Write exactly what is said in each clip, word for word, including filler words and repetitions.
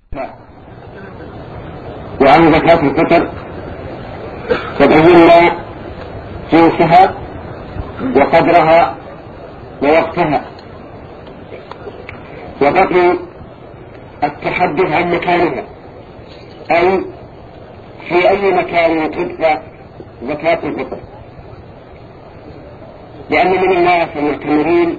وعن زكاة الفطر تبين جنسها وقدرها ووقتها، وبقي التحدث عن مكانها، أي في أي مكان تدفع زكاة الفطر، لأن من الناس المعتمرين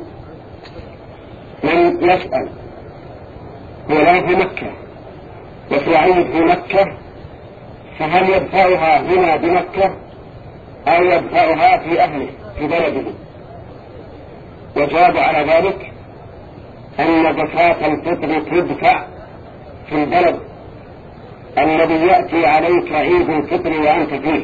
من يسأل هو لا في مكة وفي عيد في مكة، فهل يدفعها هنا بمكة أو يدفعها في أهله في بلده؟ وجاب على ذلك أن زكاة الفطر تدفع في البلد الذي يأتي عليك عيد الفطر وأنت فيه،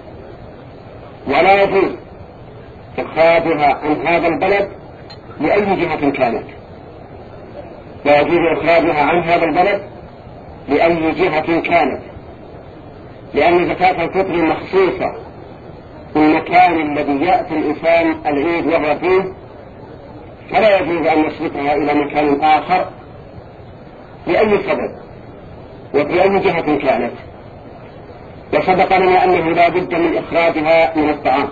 ولا يجوز إخراجها عن هذا البلد لأي جهة كانت، لا يجوز إخراجها عن هذا البلد لأي جهة كانت، لأن زكاة الفطر مخصوصة في المكان الذي يأتي الإنسان العيد وهو فيه، فلا يجوز أن يصرفها إلى مكان آخر لأي سبب وفي أي جهة كانت. وسبق لنا أنه لا بد من إخراجها من الطعام،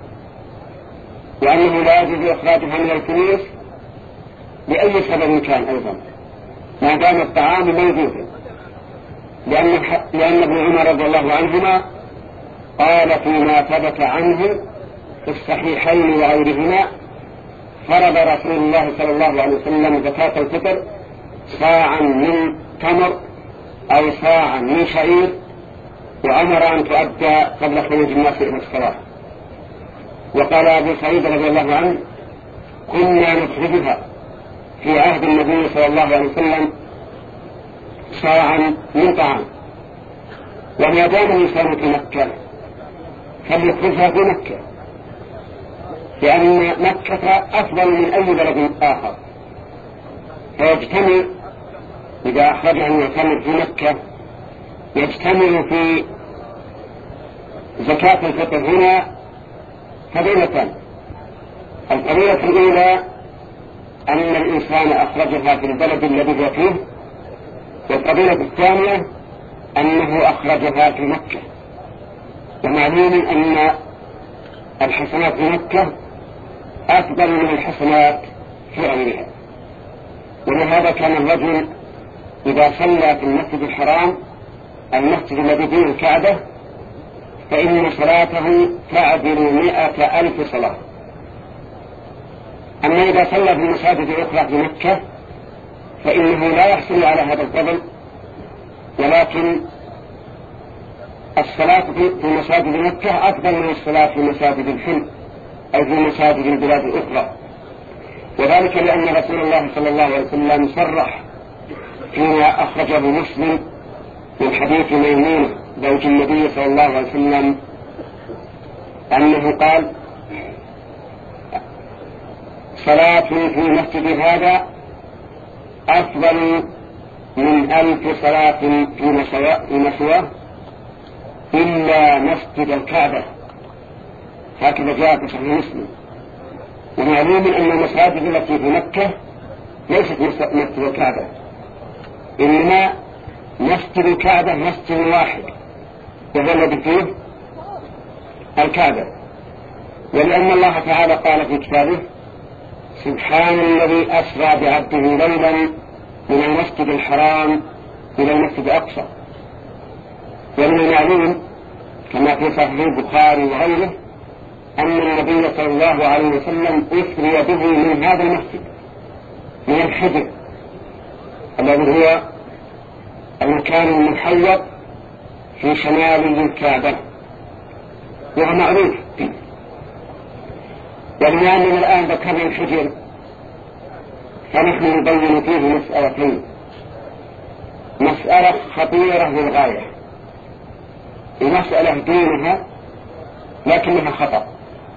وأنه لا يجوز إخراجها من الفلوس لأي سبب كان أيضا ما دام الطعام موجودا، لأن, لأن ابن عمر رضي الله عنهما قال فيما ثبت عنه في الصحيحين وغيرهما: فرض رسول الله صلى الله عليه وسلم زكاة الفطر صاعا من تمر أو صاعا من شعير، وأمر أن تؤدى قبل خروج الناس إلى الصلاة. وقال أبو سعيد رضي الله عنه: كنا نخرجها في عهد النبي صلى الله عليه وسلم صاعا من طعام، وما دام الإنسان في مكة فليخرجها في مكة، لأن مكة أفضل من أي بلد آخر، فيجتمع إذا أخرجها الإنسان في مكة يجتمع في زكاة الفطر هنا فضيلتان: الفضيلة الأولى أن الإنسان أخرجها في البلد الذي هو فيه، والفضيلة الثانية أنه أخرجها في مكة. ومعلوم أن الحسنات في مكة أفضل من الحسنات في غيرها، ولهذا كان الرجل إذا صلى في المسجد الحرام المسجد الذي فيه الكعبة فإن صلاته تعدل مئة ألف صلاة. أما إذا صلى في المساجد الأخرى في مكة فإنه لا يحصل على هذا الفضل، ولكن الصلاة في مساجد مكة أفضل من الصلاة في مساجد الحل أو في مساجد البلاد الأخرى، وذلك لأن رسول الله صلى الله عليه وسلم صرح فيما أخرجه مسلم من حديث ميمونة زوج النبي صلى الله عليه وسلم أنه قال: صلاة في مسجد هذا أفضل من ألف صلاة في مسواه إلا مسجد الكعبة. هكذا جاء في صحيح مسلم. ومعلوم أن المساجد التي في مكة ليست مسجد الكعبة، إنما مسجد الكعبة مسجد واحد وهو الذي فيه الكعبة. ولأن الله تعالى قال في كتابه: سبحان الذي أسرى بعبده ليلا من المسجد الحرام إلى المسجد الأقصى. ومن المعلوم كما في صحيح البخاري وغيره أن النبي صلى الله عليه وسلم أسري به من هذا المسجد من الحجر الذي هو المكان المحوط في شمال الكعبة، وهو معروف. ولما أننا الآن ذكرنا الحجر فنحن نبين فيه مسألتين: مسألة خطيرة للغاية، ومسألة دونها لكنها خطأ.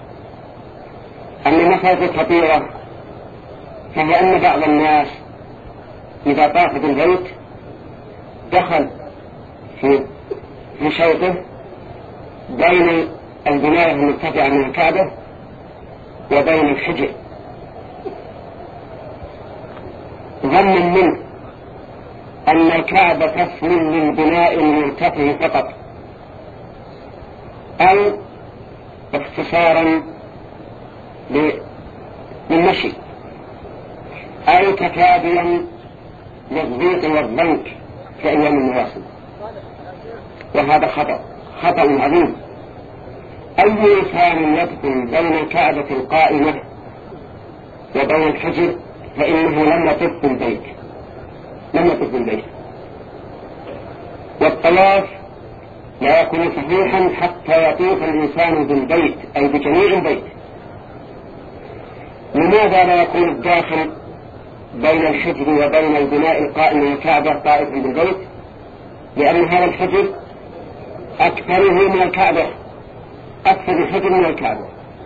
أما المسألة الخطيرة فهي أن بعض الناس إذا طاف بالبيت دخل في في شوطه بين البناية المرتفعة من الكعبة وبين الحجر، ظنا منه أن الكعبة اسم للبناء المرتفع فقط، أو اختصارا للمشي، أو تتابعا للضيق والضنك في أيام المواسم. وهذا خطأ خطأ عظيم. أي إنسان يدخل بين الكعبة القائمة وبين الحجر فإنه لم يطف بالبيت، لم يطف بالبيت. والطواف لا يكون صحيحا حتى يطوف الإنسان بالبيت أي بجميع البيت. لماذا لا يكون الداخل بين الحجر وبين البناء القائم والكعبة طائفا بالبيت؟ لأن هذا الحجر أكثره من الكعبة، أكثر الحجر من الكعبة.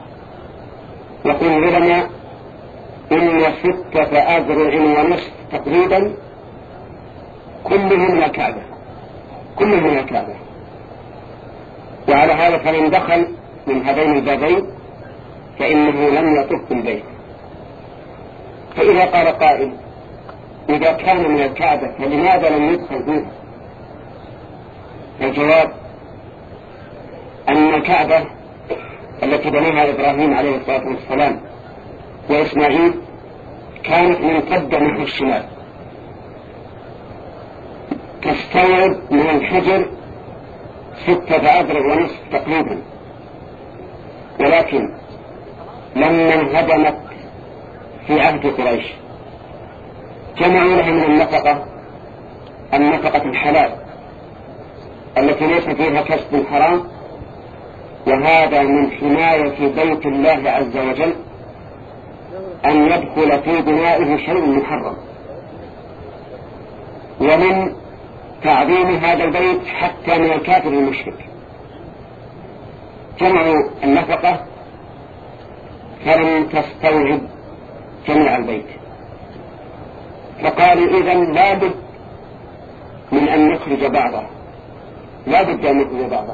يقول العلماء إن ستة أذرع ونصف تقريبا كلهم من الكعبة، كلهم من الكعبة. وعلى هذا فمن دخل من هذين البابين فإنه لم يطف بالبيت. فإذا قال قائل إذا كان من الكعبة فلماذا لم يدخل فيها؟ الجواب أن الكعبة التي بناها إبراهيم عليه الصلاة والسلام وإسماعيل كانت ممتدة نحو الشمال، تستوعب من الحجر ستة أذرع ونصف تقريبا. ولكن لما انهدمت في عهد قريش جمعوا لها من النفقة النفقة الحلال التي ليس فيها كسب حرام، وهذا من حماية بيت الله عز وجل أن يدخل في بنائه شيء محرم، ومن تعظيم هذا البيت حتى من الكافر المشرك. جمعوا النفقة فلم تستوعب جميع البيت، فقالوا إذن لا بد من أن نخرج بعضه، لا بد أن نخرج بعضه.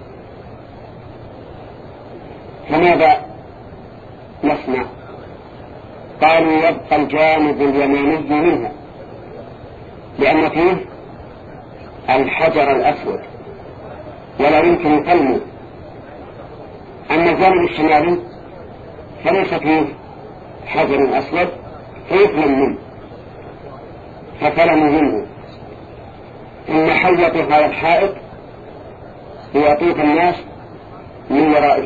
فماذا نصنع؟ قالوا يبقى الجانب اليماني منها لأن فيه الحجر الأسود ولا يمكن يقلمه. أما الجانب الشمالي فليس فيه حجر أسود فيفلم منه، ففلموا منه. ثم حيطوا هذا الحائط ليطوف الناس من ورائه،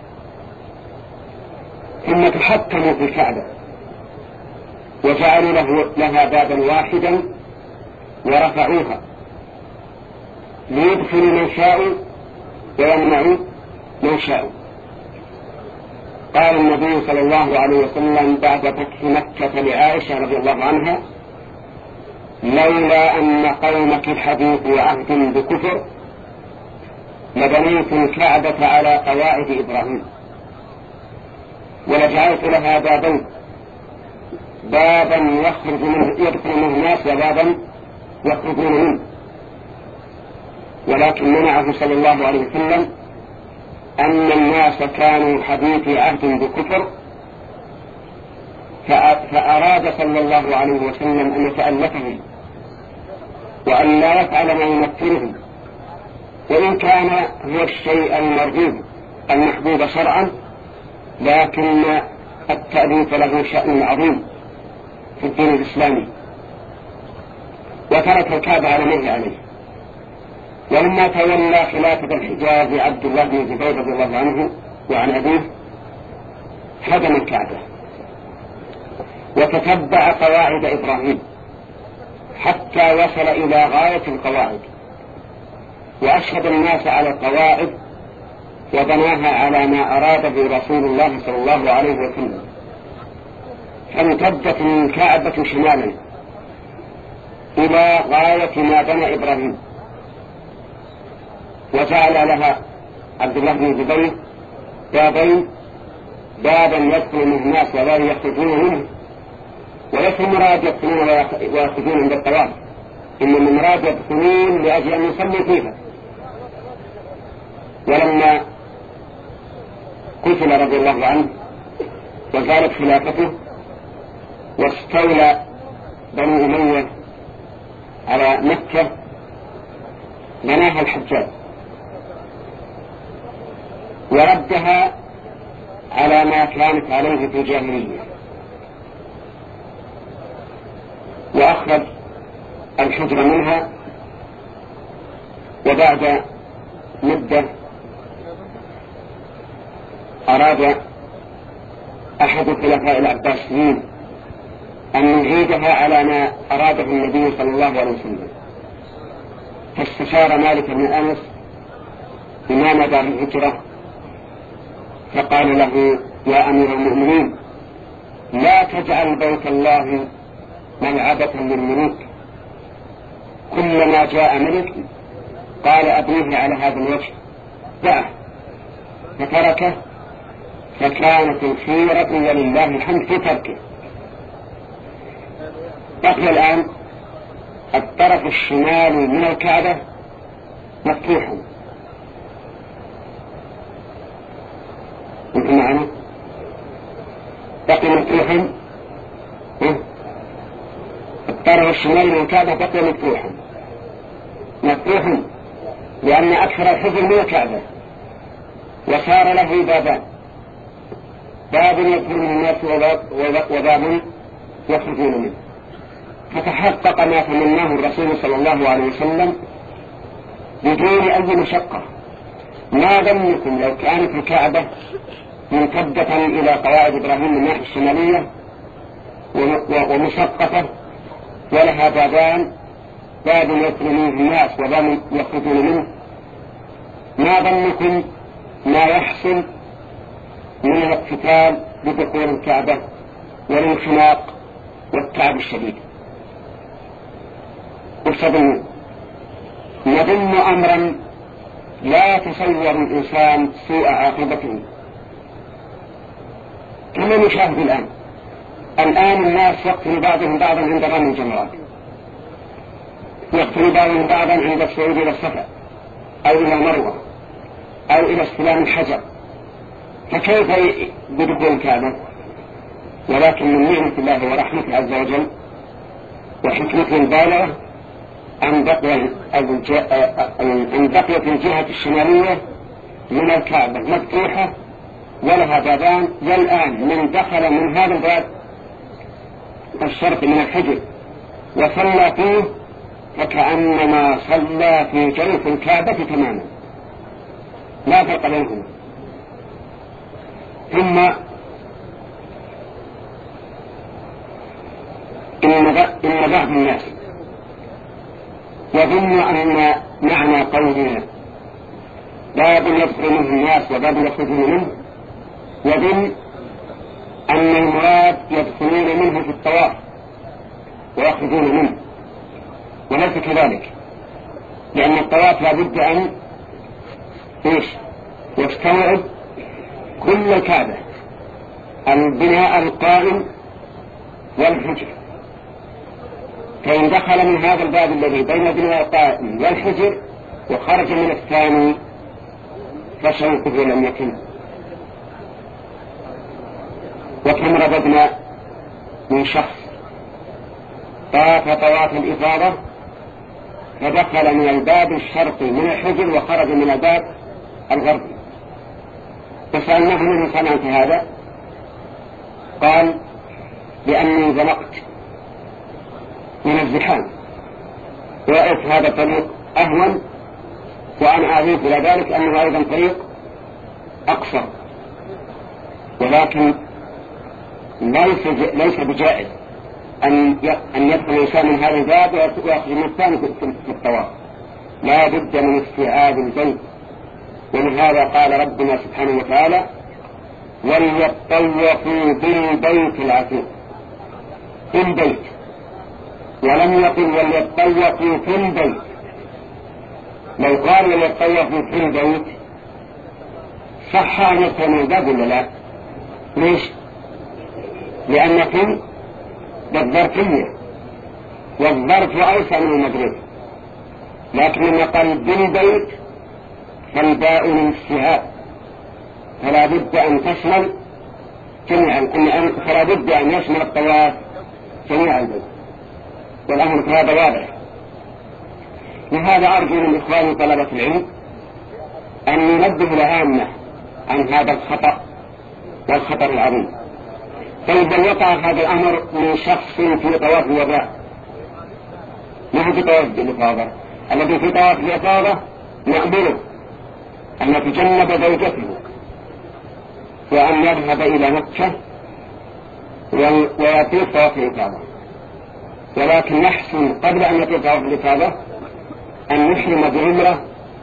ثم تحكموا في الكعبة وجعلوا له لها بابا واحدا ورفعوها ليدخلوا من شاءوا ويمنعوا من شاءوا. قال النبي صلى الله عليه وسلم بعد فتح مكة لعائشة رضي الله عنها: لولا أن قومك حديث عهد بكفر لبنيت الكعبة على قواعد إبراهيم ولجعلت لها بابين، بابا يخرج منه يدخل منه الناس وبابا يخرجون منه. ولكن منعه صلى الله عليه وسلم أن الناس كانوا حديث عهد بكفر، فأراد صلى الله عليه وسلم أن يتألفهم وأن لا يفعل ما يمثلهم، وإن كان هو الشيء المرغوب المحبوب شرعا، لكن التأليف له شأن عظيم في الدين الإسلامي، وترك الكعبة على مهل عليه. ولما تولى خلافة الحجاز عبد الله بن زبير رضي الله عنه وعن أبيه هدم الكعبة وتتبع قواعد إبراهيم حتى وصل إلى غاية القواعد، وأشهد الناس على القواعد وبناها على ما أراده رسول الله صلى الله عليه وسلم، فامتدت الكعبة شمالا إلى غاية ما بنى إبراهيم، وجعل لها عبد الله بن زبير بابين، بابا يدخل منه الناس ولا يخرجون منه، وليس المراد يدخلون ويخرجون عند الطواف، إنما المراد يدخلون لأجل أن يصلي فيها. ولما قتل رضي الله عنه وزالت خلافته واستولى بنو أمية على مكة بناها الحجاج وردها على ما كانت عليه في الجاهلية، وأخرج الحجر منها. وبعد مدة أراد أحد الخلفاء العباسيين أن يعيدها على ما أراده النبي صلى الله عليه وسلم، فاستشار مالك بن أنس إمام دار الهجرة فقال له: يا أمير المؤمنين، لا تجعل بيت الله ملعبة للملوك، كلما جاء ملك قال أبنيه على هذا الوجه دعه، فتركه، فكانت الخيرة ولله الحمد في تركه. بقي الآن الطرف الشمالي من الكعبة مفتوحا، انتم معنا؟ بقي مفتوحا، الطرف الشمالي من الكعبة بقي مفتوحا مفتوحا لأن أكثر الحجر من الكعبة، وصار له بابان: باب يدخل من الناس وباب يخرجون منه. فتحقق ما تمناه الرسول صلى الله عليه وسلم بدون أي مشقة. ما ظنكم لو كانت الكعبة ممتدة إلى قواعد إبراهيم من الناحية الشمالية ومشقة ولها بابان، باب يدخل منه الناس وباب يخرجون منه، ما ظنكم ما يحصل من الاقتتال بدخول الكعبة والانخناق والتعب الشديد؟ والصدمون نظن أمرا لا تصور الإنسان سوء عاقبته كما نشاهد الآن. الآن الناس يقتل بعضهم بعضا عند رمي الجمرات، يقتل بعضهم بعضا عند الصعود إلى الصفا أو إلى المروة أو إلى استلام الحجر، فكيف بدخول الكعبة؟ ولكن من نعمة الله ورحمته عز وجل وحكمته البالغة أن بقيت الجهة الشمالية من الكعبة مفتوحة ولها بابان، والآن من دخل من هذا الباب الشرق من الحجر وصلى فيه فكأنما صلى في جوف الكعبة تماما، لا فرق بينهما. ثم إن بعض الناس يظن أن معنى قولنا باب يدخل منه الناس وباب يخرجون منه، يظن أن المراد يدخلون منه في الطواف ويخرجون منه، وليس كذلك، لأن الطواف لابد أن إيش يستوعب كل الكعبة، البناء القائم والحجر، فإن دخل من هذا الباب الذي بين البناء القائم والحجر وخرج من الثاني فشوقه لم يتم. وكم رددنا من شخص طاف طواف الإفاضة فدخل من الباب الشرقي من الحجر وخرج من الباب الغربي، فسألناه: من صنعت هذا؟ قال: لأني زنقت من الزحام ورأيت هذا الطريق أهون، وأنا أضيف إلى ذلك أنه أيضا طريق أقصر، ولكن ليس ليس بجائز أن أن يدخل الإنسان من هذا الباب ويأخذ من الثاني في الطواف، لا بد من استيعاب البيت. ولهذا قال ربنا سبحانه وتعالى: وليطوفوا بالبيت العتيق، في البيت، ولم يقل وليطوفوا في البيت. لو قال وليطوفوا في البيت صح أن يكون الباب ولا لا؟ ليش؟ لأنكم بالظرفية، والظرف أوسع من المضروب، لكن لما قال بالبيت فالباء من استيعاب، فلا بد أن تشمل جميع، فلا بد أن يشمل الطواف جميع البيت، والأمر هذا واضح. لهذا أرجو من إخواني طلبة العلم أن ينبه العامة عن هذا الخطأ والخطر العظيم. فإذا وقع هذا الأمر من شخص في طواف الوداع، ما هو في طواف الإفاضة، الذي في طواف الإفاضة نأمره أن يتجنب زوجته وأن يذهب إلى مكة ويطيف طواف الإفاضة، ولكن يحسن قبل أن يطيف طواف الإفاضة أن يحرم بعمرة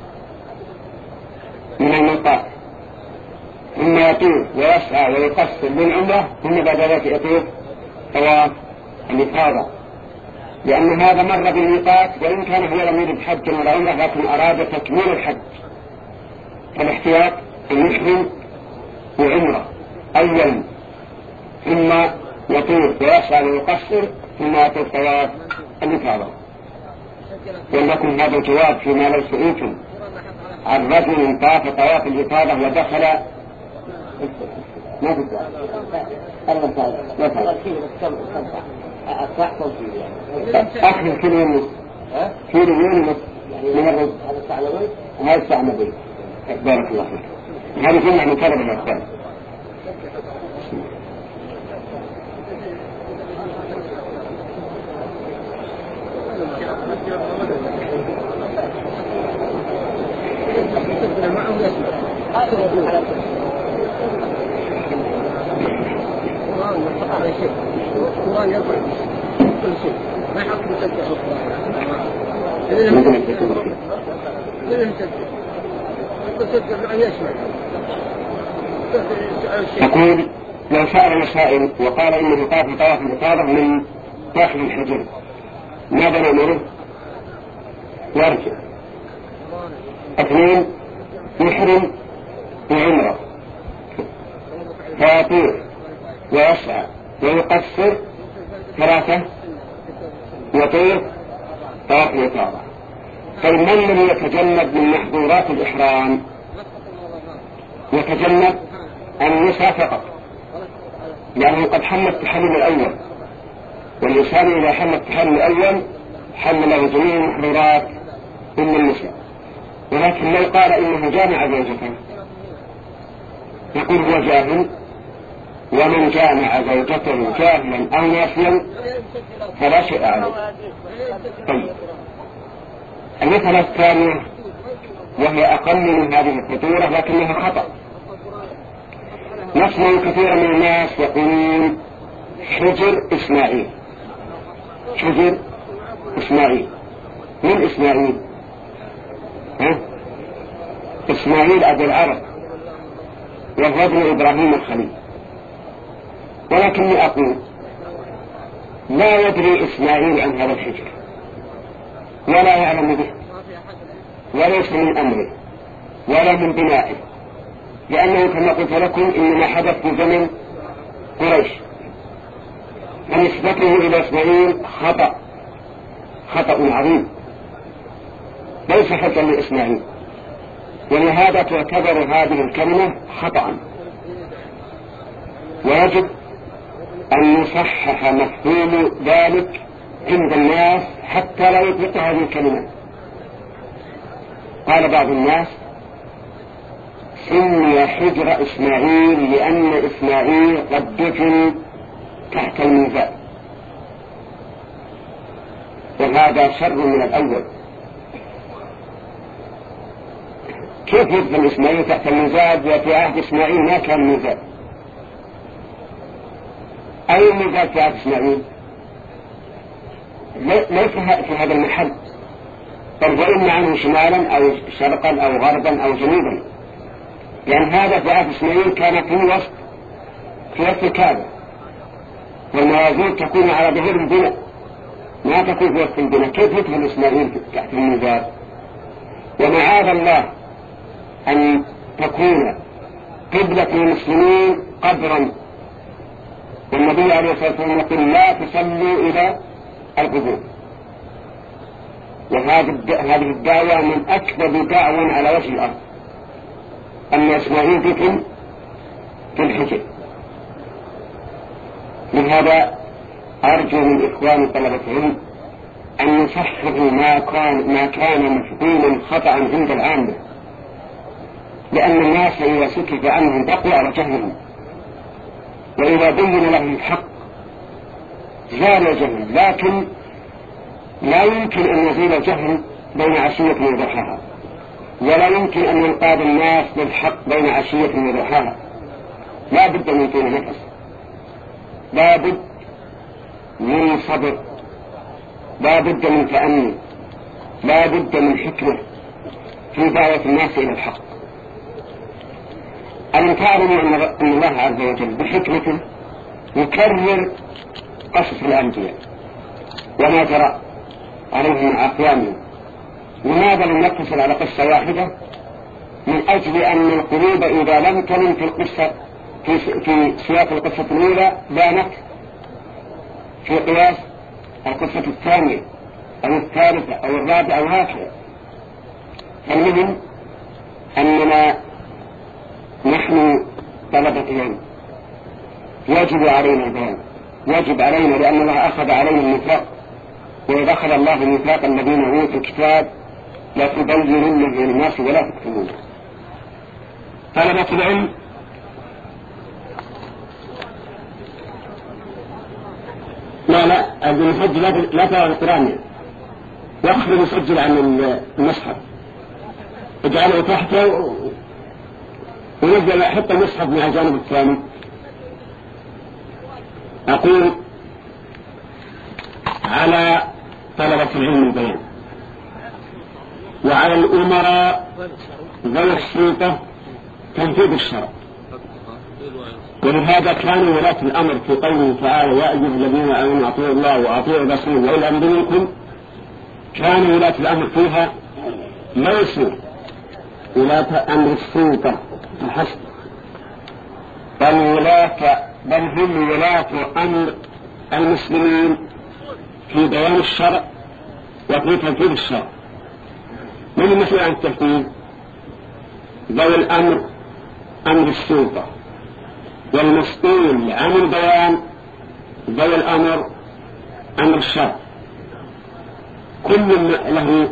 من الميقات، ثم يطيف ويسعى ويقصر بالعمرة، ثم بعد ذلك يطيف طواف الإفاضة، لأن هذا مر بالميقات وإن كان هو لم يرد حجا ولا عمرة لكن أراد تكميل الحج، فالاحتياط أن يحرم بعمرة أولا ثم يطيف ويسعى ويقصر ثم يطيف طواف الإفاضة. ولكم هذا الجواب فيما لو سئلتم عن رجل طاف طواف الإفاضة ودخل ما في أخذ كيلو ونص كيلو ونص من الرز هذا الساعة نبي. بارك الله فيك. هذه جمع من كلام الأخبار. القرآن يرفع كل شيء ما يحط مسجل يقول لو سأل سائل وقال إنه طاف طواف الإفاضة من داخل الحجر ماذا نأمره؟ يرجع. اثنين يحرم بعمرة فيطير ويسعى ويقصر. ثلاثة يطير طواف الإفاضة. فمن الذي يتجنب من محظورات الإحرام؟ يتجنب النساء فقط، لأنه قد حل التحلل الأول، والإنسان إذا حل التحلل الأول حل له جميع المحظورات إلا النساء. ولكن لو قال إنه جامع زوجته يقول هو جاهل، ومن جامع زوجته جاهلا أو ناسيا فلا شيء عليه. طيب المسألة الثانية وهي أقل من هذه الخطورة لكنها خطأ. نسمع كثيرا من الناس يقولون حجر إسماعيل. حجر إسماعيل من إسماعيل؟ ها؟ إسماعيل أبو العرب والرجل إبراهيم الخليل. ولكني أقول لا يدري إسماعيل عن هذا الحجر ولا يعلم به وليس من أمره ولا من بنائه، لأنه كما قلت لكم إنما حدث في زمن قريش، فنسبته إلى إسماعيل خطأ خطأ عظيم ليس حجا لإسماعيل، ولهذا تعتبر هذه الكلمة خطأ، ويجب أن يصحح مفهوم ذلك عند الناس حتى لا يطلق هذه الكلمة. قال بعض الناس سمي حجر إسماعيل لأن إسماعيل قد دفن تحت الميزان، وهذا شر من الأول. كيف يدفن إسماعيل تحت الميزان وفي عهد إسماعيل ما كان ميزان؟ أي ميزان في عهد إسماعيل؟ ليس في هذا المحل، بل وإن عنه شمالا أو شرقا أو غربا أو جنوبا، لأن هذا في عهد إسماعيل كان في وسط في وسط الكعبة، والموازين تكون على ظهر البناء ما تكون في وسط البناء. كيف يدخل إسماعيل تحت الميزان؟ ومعاذ الله أن تكون قبلة المسلمين قبرا، والنبي عليه الصلاة والسلام يقول لا تصلوا إلى القبور. وهذه الدعوة من أكبر دعوة على وجه الأرض، أن إسماعيل دفن في الحجر. لهذا أرجو من إخواني طلبة العلم أن يصححوا ما كان ما كان مفهوما خطأ عند العامة، لأن الناس إذا سكت عنهم بقوا على جهلهم، وإذا بين لهم الحق زال الجهل، لكن لا يمكن أن يزيل الجهل بين عشية وضحاها، ولا يمكن أن ينقاد الناس للحق بين عشية وضحاها. لا بد من طول نفس، لا بد من صبر، لا بد من تأني، لا بد من حكمة في دعوة الناس إلى الحق. ألم تعلموا أن الله عز وجل بحكمته يكرر قصص الأنبياء وما جرى عليهم مع أقوامهم؟ لماذا لم يقتصر على قصة واحدة؟ من أجل أن القلوب إذا لم تلم في القصة في, في سياق القصة الأولى بانت في قياس القصة الثانية أو الثالثة أو الرابعة أو هكذا. فالمهم أننا نحن طلبة العلم يجب علينا البيان، يجب علينا، لأن الله أخذ علينا الميثاق، وإذا أخذ الله الميثاق الذين أوتوا الكتاب لا تبيننه للناس ولا تكتمونه. طلبة العلم لا لا المسجل لا ترى القرآن، واخذ المسجل عن المصحف اجعله تحته ونزل حتى المصحف مع الجانب الثاني. أقول على طلبة العلم البيان، وعلى الأمراء ذوي السلطة تنفيذ الشرع. ولهذا كان ولاة الأمر في قوله تعالى يا أيها الذين آمنوا أطيعوا الله وأطيعوا الرسول وأولي الأمر منكم، كان ولاة الأمر فيها ليسوا ولاة أمر السلطة فحسب، بل ولاة بل هم ولاة أمر المسلمين في بيان الشرع وفي تنفيذ الشرع. من المسؤول عن التنفيذ؟ ذوي الأمر أمر السلطة، والمسؤول عن البيان ذوي الأمر أمر الشرع. كل له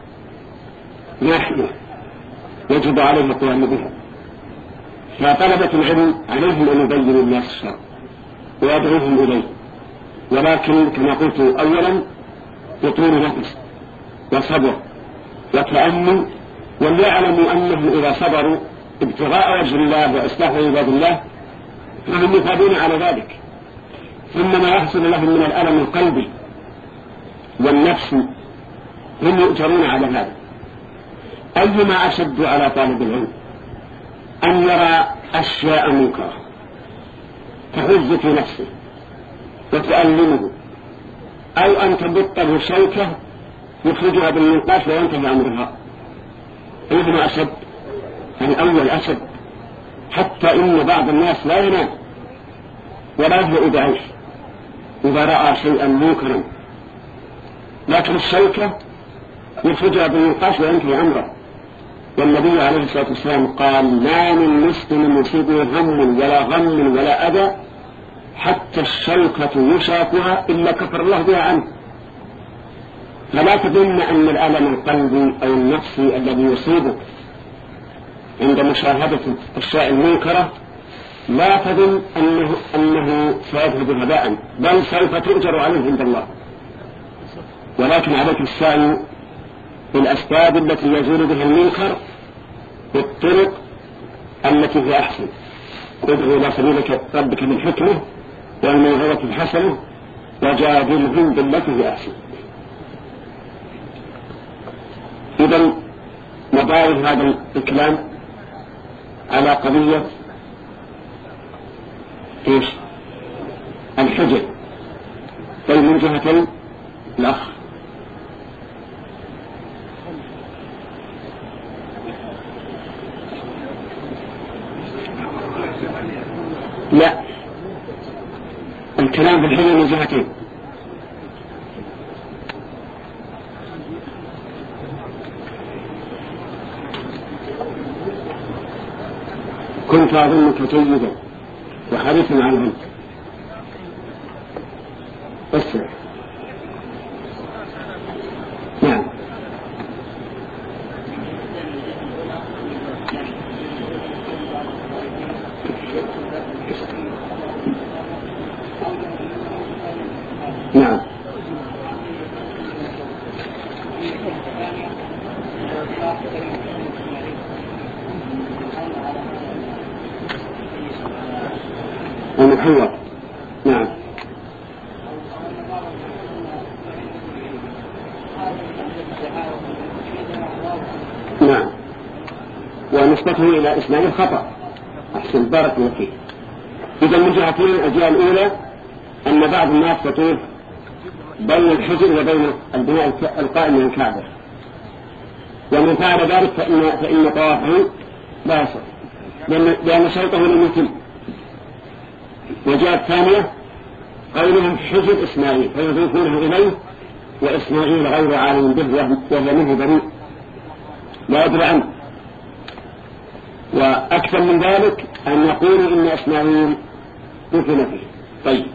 ناحية يجب عليه القيام بها. فطلبة العلم عليهم أن يبينوا الناس الشرع ويدعوهم إليه، ولكن كما قلت أولا بطول نفس وصبر وتأمل، وليعلموا أنهم إذا صبروا ابتغاء وجه الله وإصلاح عباد الله فهم مثابون على ذلك. ثم ما يحصل لهم من الألم القلبي والنفس هم يؤجرون على هذا. أيما أشد على طالب العلم أن يرى أشياء منكرة تحز في نفسه وتؤلمه، أو أن تبطه شوكة يخرجها بالنقاش وينتهي أمرها. أيهما أشد؟ الأول أشد، حتى إن بعض الناس لا ينام ولا يهدأ بعيش إذا رأى شيئا منكرا، لكن الشوكة يخرجها بالنقاش وينتهي أمره. والنبي عليه الصلاة والسلام قال ما من مسلم يصيبه هم ولا غم ولا أذى حتى الشوكة يشاكها إلا كفر الله بها عنه. فلا تظن أن الألم القلبي أو النفسي الذي يصيبك عند مشاهدة الأشياء المنكرة لا تظن أنه, أنه سيذهب هباء، بل سوف تؤجر عليه عند الله. ولكن عليك السعي بالأسباب التي يزول بها المنكر بالطرق التي هي أحسن. ادعو إلى سبيل ربك بالحكمة والموعظة الحسنة وجادلهم بالتي هي أحسن. إذن نضاعف هذا الكلام على قضية إيش؟ الحجة. طيب من جهة الأخ لا، الكلام بالحجة من جهتين. كنت أظنك جيدا وحريصا على العلم. اسمع المحور. نعم. نعم. ونسبته إلى إسماعيل خطأ. أحسن، بارك الله فيك. إذا من جهتين، الجهة الأولى أن بعض الناس يطوف بين الحجر وبين البناء القائم من الكعبة، ومن فعل ذلك فإن, فإن طوافه لا يصح، لأن, لأن شرطه لم يتم. والجهة الثانية قولهم حجر إسماعيل فيضيفونه إليه، وإسماعيل غير عالم به وهو منه بريء لا يدري عنه. وأكثر من ذلك أن يقولوا إن إسماعيل دفن فيه. طيب.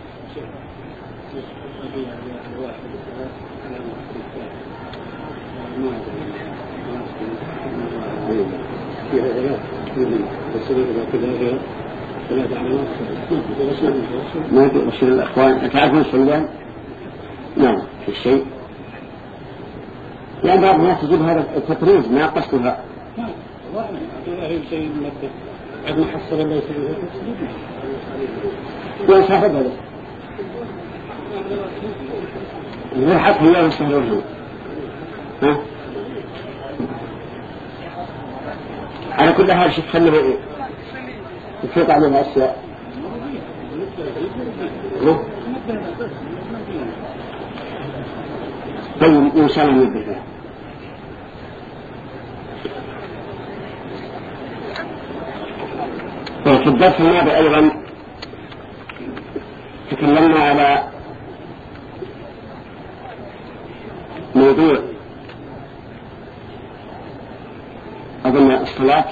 ما تبشر الأخوان تعرفون السلام؟ نعم في الشيء، يعني بعض الناس يجيب هذا التطريز ما قصدها. هي شيء مادة عندما حصل الله يسلمه ويصاحب هذا غير حق الله يستهدره. ها على كل حال شوف خليه يفوت عليها أشياء. طيب إن شاء الله نبدأ. في الدرس الماضي أيضا تكلمنا على موضوع أظن الصلاة.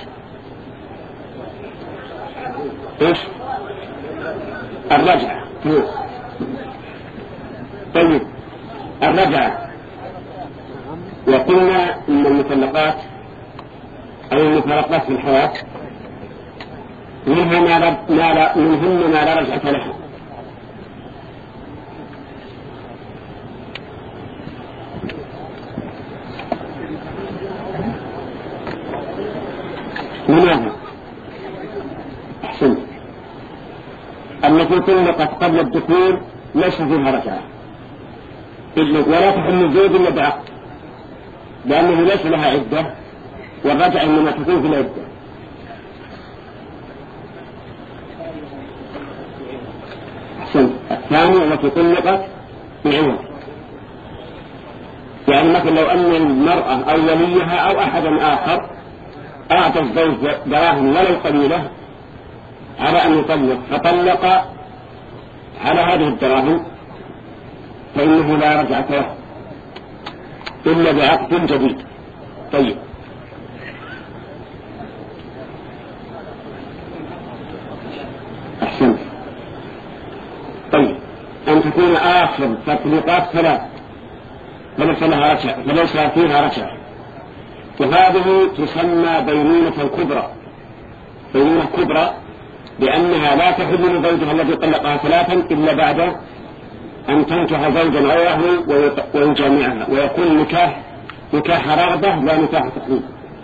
إيش؟ الرجعة. طيب الرجعة، وقلنا إن المطلقات أو المفارقات في الحياة منها ما لا منهن ما لا رجعة لها، لماذا؟ أحسنت. التي طلقت قبل الدخول ليس فيها رجعة، ولا تحل الزوج إلا بعقد، لأنه ليس لها عدة، والرجعة إنما تكون في العدة. أحسنت. الثانية التي طلقت بعوض، يعني مثلا لو أن المرأة أو وليها أو أحدا آخر أعطى الزوج دراهم ولو قليلة على أن يطلق، فطلق على هذه الدراهم، فإنه لا رجعة له إلا بعقد جديد. طيب أحسنت. طيب أن تكون آخر تطليقات ثلاث فليس لها رجعة، فليس فيها رجعة، وهذه تسمى بينونة الكبرى. بينونة كبرى لأنها لا تحل لزوجها الذي طلقها ثلاثا إلا بعد أن تنكح زوجا غيره ويجامعها، ويكون نكاح نكاح رغبة لا نكاح تقليد.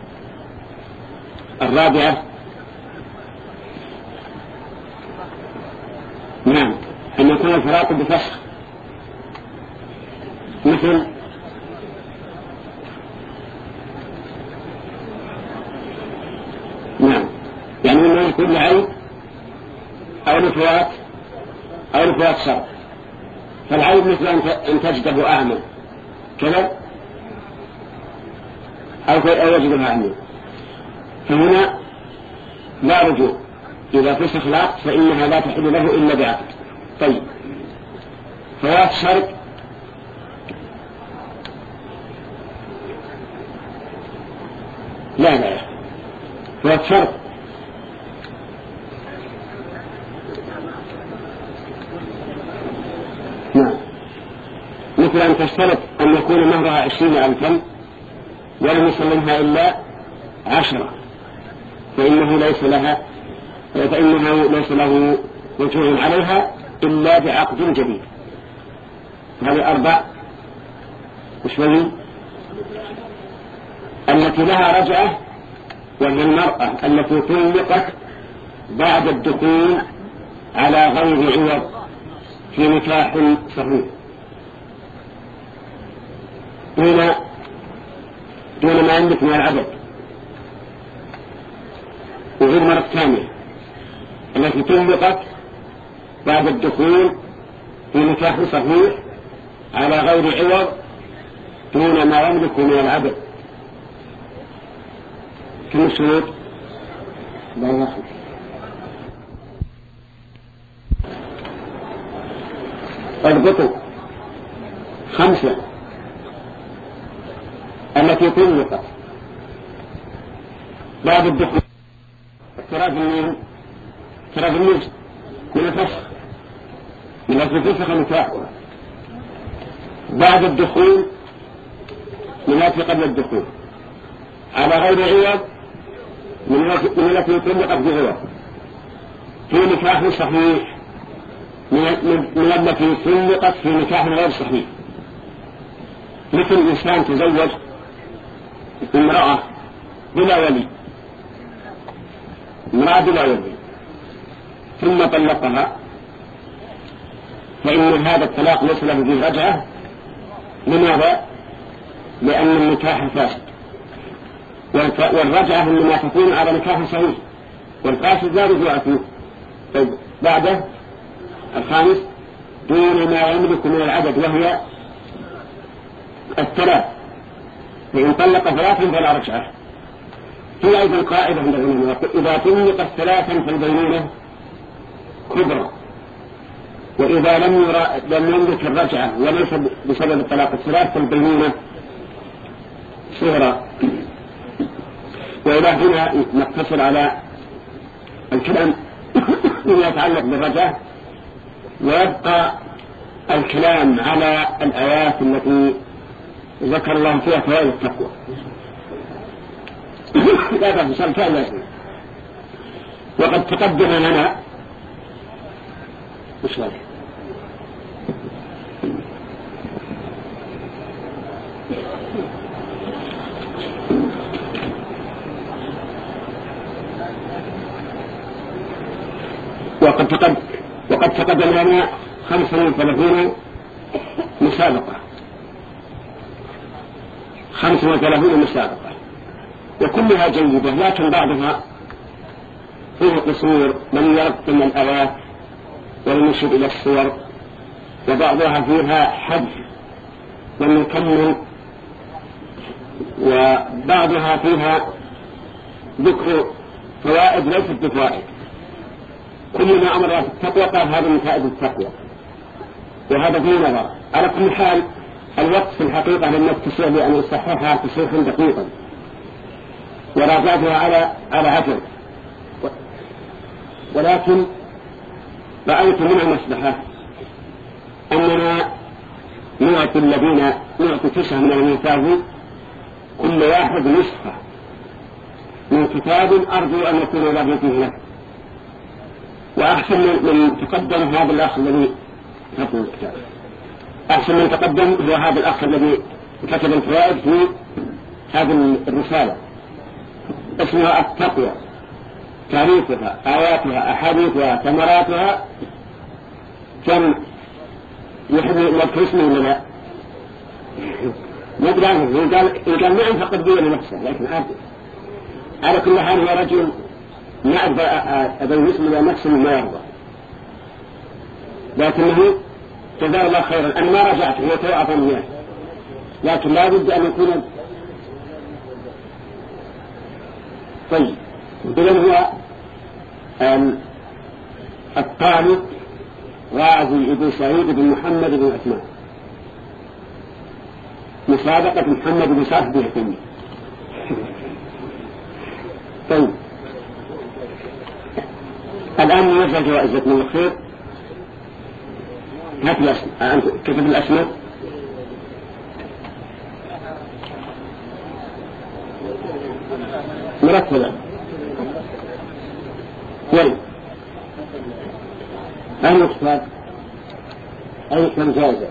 الرابعة نعم أن يكون الفراق بفسخ، مثل نعم يعني أنه يكون لعيب أو لفوات أو لفوات شر. فالعيب مثل أن تجده أعمى كذا أو يجده أعمى، فهنا لا رجوع. إذا فسخ العقد فإنها لا تحل له إلا بعقد. طيب فوات شرط لا لا فوات شرط نعم، مثل أن تشترط أن يكون مهرها عشرين ألفا ولم يسلمها إلا عشرة، فإنه ليس لها فإنه ليس له رجوع عليها إلا بعقد جديد. هذه أربع وشوي التي لها رجعة وهي المرأة التي طلقت بعد الدخول على غير عوض في نكاح صحيح دون دون ما يملك من العدد. وغير مرة ثانية التي طلقت بعد الدخول في نكاح صحيح على غير عوض دون ما يملك من العدد. كم الشروط؟ اضبطوا خمسة. التي طلقت بعد الدخول اقتراف النيل اقتراف النيل من الفسخ من التي فسخ نكاحها بعد الدخول من التي قبل الدخول على غير عوض من التي طلقت بعوض في نكاح صحيح من التي طلقت في نكاح غير صحيح. مثل إنسان تزوج امرأة بلا ولي امرأة بلا ولي ثم طلقها فإن هذا الطلاق ليس له به رجعة. لماذا؟ لأن النكاح فاسد والرجعة إنما تكون على نكاح صحيح والفاسد لا رجوع فيه. طيب بعده الخامس دون ما يملك من العدد وهي الثلاث. فإن طلق ثلاثا فلا رجعة. هي أيضا قاعدة عند العلماء إذا طلقت ثلاثا فالبينونة كبرى وإذا لم يرى لم يملك الرجعة وليس بسبب الطلاق الثلاث فالبينونة صغرى. وإلى هنا نقتصر على الكلام فيما يتعلق بالرجعة ويبقى الكلام على الآيات التي ذكر الله فيها فوائد التقوى. لا تفصل فعلا. وقد تقدم لنا مش هذا وقد تقدم وقد تقدم لنا خمسة وثلاثين مسابقة خمسة وثلاثين مسابقة وكلها جيدة لكن بعضها فيه قصور من يرقم الآيات وينشر إلى الصور وبعضها فيها حذف من يكمل وبعضها فيها ذكر فوائد ليست بفوائد. كل ما أمر التقوى قال هذا من فائدة التقوى وهذا فيه نظر. على كل حال الوقت في الحقيقة لم يتسع لأن يصححها تصحيحا دقيقا وراجعتها على على عجل ولكن رأيت من المصلحة أننا نعطي الذين نعطي تسعة من المنفاذ كل واحد نسخة من كتاب أرجو أن يكون له فيه له. وأحسن من تقدم هذا الأخ الذي كتب الكتاب أحسن من تقدم هو هذا الأخ الذي كتب الفوائد في هذه الرسالة اسمها التقوى تاريخها آياتها أحاديثها ثمراتها كم يحب لك اسمه ولا لا؟ ما قال إن كان نعم فقد دون لنفسه لكن عارف على كل حال هو رجل يعرف أبو اسمه لنفسه ما يرضى لكنه جزاه الله خيرا. أنا ما رجعت هو توعظني إياه لكن لا بد أن يكون طيب. إذن هو الطالب غازي ابن سعيد بن محمد بن عثمان مسابقة محمد بن سعد بن عثمان. طيب الآن نوزع جوائزكم من الخير. هات الأسماء كتب الأسماء مرتبة وين أي كتاب أي كم جائزة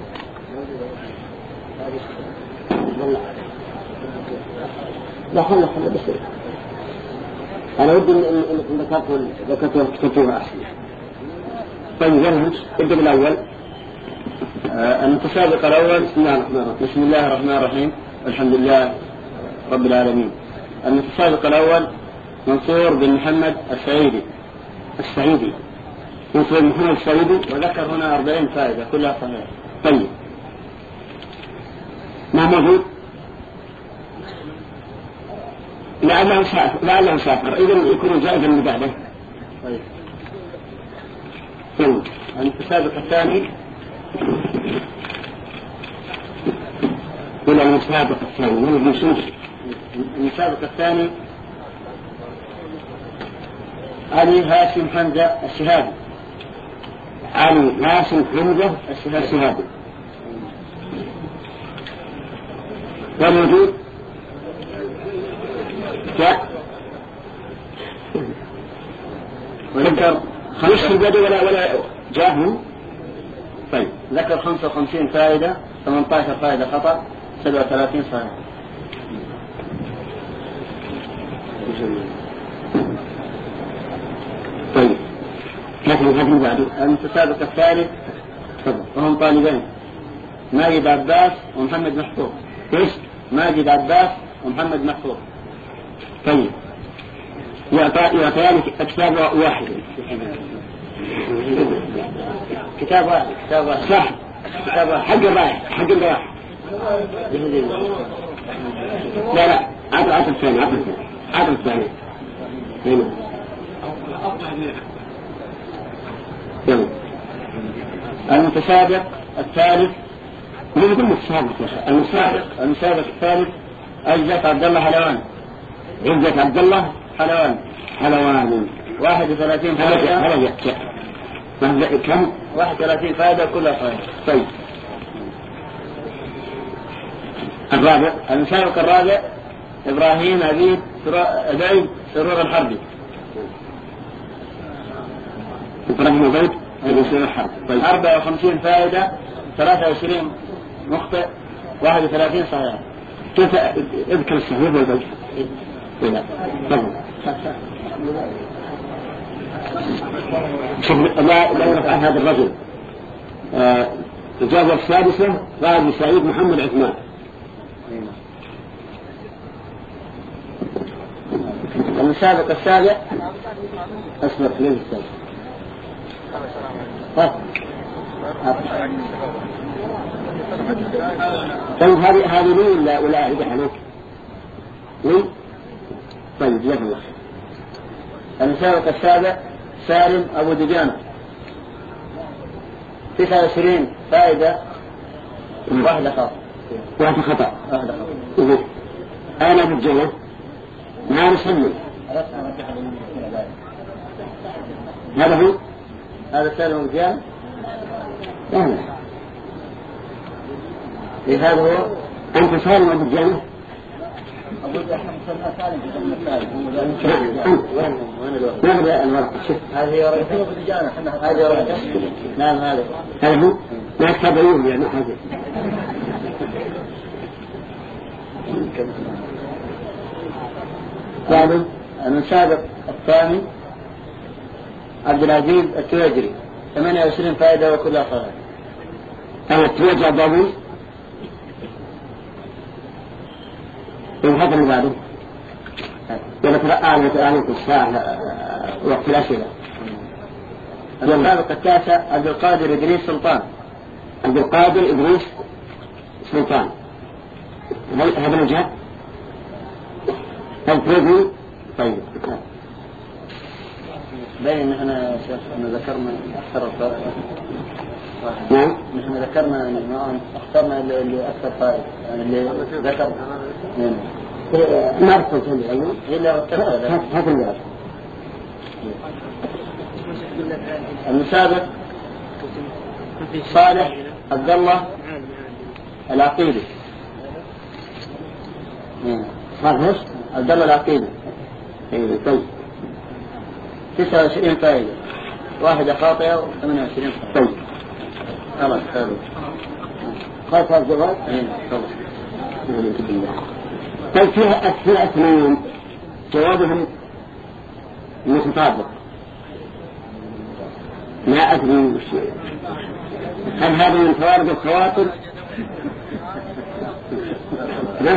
لا خلنا خلنا بس أنا ودي إن ذكرت ذكرت كتبتها أحسن. طيب يلا ابدأ بالأول. آه المتسابق الأول بسم الله الرحمن الرحيم. بسم الله الرحمن الرحيم الحمد لله رب العالمين. المتسابق الأول منصور بن محمد السعيدي السعيدي منصور بن محمد السعيدي، وذكر هنا أربعين فائدة كلها صحيحة. طيب ما موجود؟ لعله سافر لعله سافر إذا يكون جائزا من بعده. طيب يلا المتسابق الثاني ولا المتسابق الثاني من المسوس. المتسابق الثاني علي هاشم حمزة الشهادي. علي هاشم حمزة الشهادي وموجود جاء وذكر خمس في البدء ولا ولا جاءهم. طيب ذكر خمسة وخمسين فائدة، ثمانية عشر فائدة خطأ، سبعة وثلاثين صحيح. طيب لكن هذه بعد المتسابق الثالث وهم طالبين ماجد عباس ومحمد محفوظ. ايش؟ ماجد عباس ومحمد محفوظ. طيب يعطيان كتاب واحد كتاب واحد كتاب واحد صح كتاب واحد حق الرايح حق الرايح. لا لا عطل عطل ثاني عطل ثاني عطل ثاني هنا. يلا المتسابق الثالث من يقول المتسابق المتسابق المتسابق الثالث عزة عبد الله حلوان. عزة عبد الله حلوان حلوان واحد وثلاثين فائدة. كم؟ واحد وثلاثين فائدة كلها صحيح. طيب الرابع المتسابق الرابع إبراهيم عبيد عبيد سرور الحربي. إبراهيم عبيد سرور الحربي. طيب أربعة وخمسين فائدة، ثلاثة وعشرين مخطئ، واحد وثلاثين صحيح. كيف اذكر الصحيح والبيت؟ لا طبعا شوف لا لا يرفع هذا الرجل. الجواب السادسة قال سعيد محمد عثمان. المسابق السابع أصبر ليه السابع طيب هذه هذه لي ولا ولا أعيد عليك لي؟ طيب جزاك الله. المسابق السابع سالم أبو دجانة تسعة وعشرين فائدة واحدة خطأ. واحدة خطأ واحدة خطأ. أنا بالجنة ما نسمي هذا هو هذا سالم أبو دجانة. لا إيه هذا هو أنت سالم أبو دجانة. أقول إحنا مسمى سالم بسمى سالم. وين وين الورقة؟ شوف هذه ورقة أبو دجانة. هذه ورقة. نعم هذا. هذا هو. ما تتابعون يعني حاجة. بعد المسابق الثاني عبد العزيز التواجري ثمانية وعشرين فائدة وكلها صحيح. أنا التواجري عبد العزيز وهذا اللي بعده ولا ترى عليكم الساعة وقت الأسئلة. المسابق التاسع عبد القادر إدريس سلطان. عبد القادر إدريس سلطان هذا الوجه هل تريدني؟ طيب باين نحن شيخ أن ذكرنا أكثر الفائدة. نعم نحن ذكرنا أن اخترنا اللي أكثر فائدة يعني اللي ذكر ما أرسل شيء أيوه إلا هذا اللي المسابق صالح عبد الله العقيلي. صالح عبد الله العقيلي. طيب تسعة وعشرين فائدة، واحدة خاطئة وثمانية وعشرين صحيحة. طيب خلاص خلاص خلاص الجواب. ايه خلاص. طيب فيها فيها اثنين جوابهم متطابق، لا أدري هل هذا من فوارق الخواطر؟ لا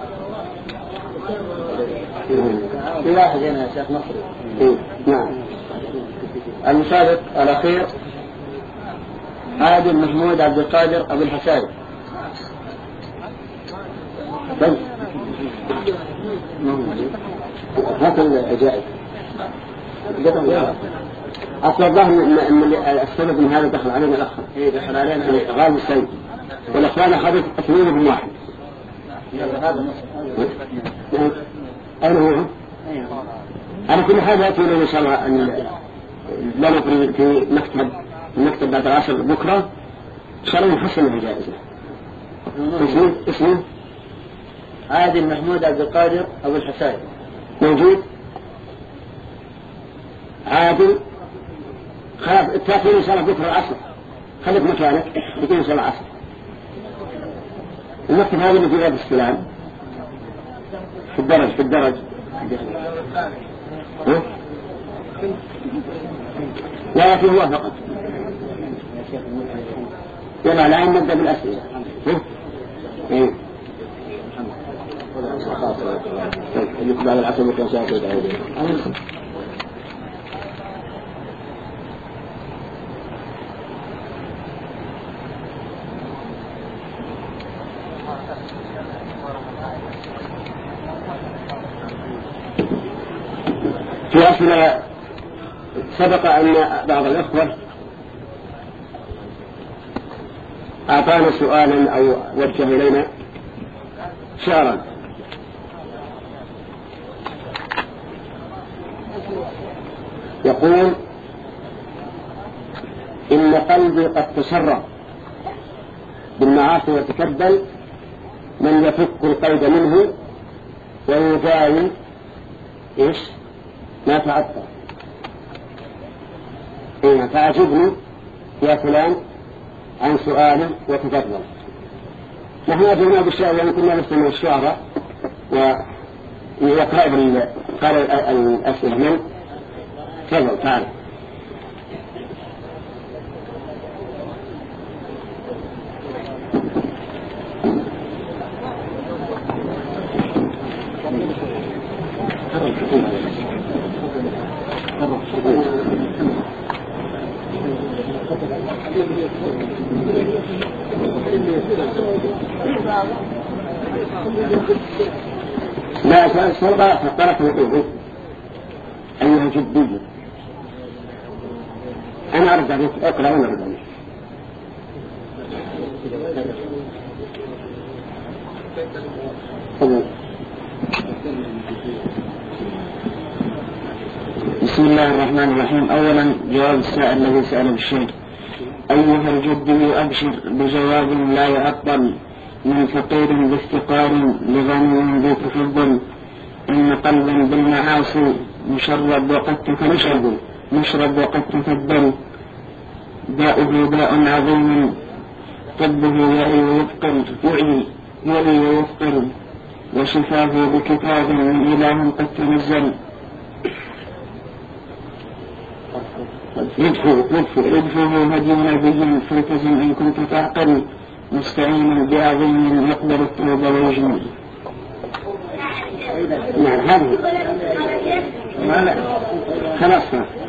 في واحد هنا يا شيخ مصري. إيه؟ نعم. المسابق الأخير عادل محمود عبد القادر أبو الحسائي. طيب هذا الجائزة أصل الله أن السبب من هذا دخل علينا الأخر. إيه دخل علينا غالب السيد والأخوان أخذت اثنين من واحد. هذا أين هو؟ أنا كل حاجة أتي إن شاء الله أن لا نقري في مكتب المكتب بعد العصر بكرة إن شاء الله نحسن الجائزة. اسمه اسمه عادل محمود عبد القادر أبو الحسائي. موجود؟ عادل خلاص التأخير إن شاء الله بكرة العصر، خليك مكانك يجي إن شاء الله العصر. المكتب هذا اللي في باب السلام في الدرج في الدرج ها؟ لا يكفي هو فقط. يلا الآن نبدأ بالأسئلة. ها؟ إيه؟ اللي بعد العصر ممكن ساعتين تعودين. في أسئلة سبق أن بعض الأخوة أعطانا سؤالا أو وجه إلينا شعرا يقول: إن قلبي قد تشرب بالمعاصي وتكبل، من يفك القيد منه ويداوي إيش ما تعطى. إيه فأجبني يا فلان عن سؤاله وتفضل. نحن أجبنا بالشعر لأن كنا نستمع الشعراء ويقرأ قال الأسئلة. من تفضل تعال. لا سرقة فقرت وقوله أيها جدية. أنا أرد عليك أقرأ وأنا أرد عليك. بسم الله الرحمن الرحيم. أولا جواب السائل الذي سأل بالشيء: أيها الجدي أبشر بجواب لا يعطل من فقير بافتقار لغني ذي تفضل، إن قلبا بالمعاصي مشرب وقد تفنشب مشرب وقد تفضل، داؤه داء عظيم طبه يعي ويفقر يعي يعي ويفقر، وشفاه بكتاب من إله قد تنزل. يدفعه هدي نبي فالتزم إن كنت تعقل، مستعينا بعظيم يقبل التوبة ويجمل. نعم هذه خلاص.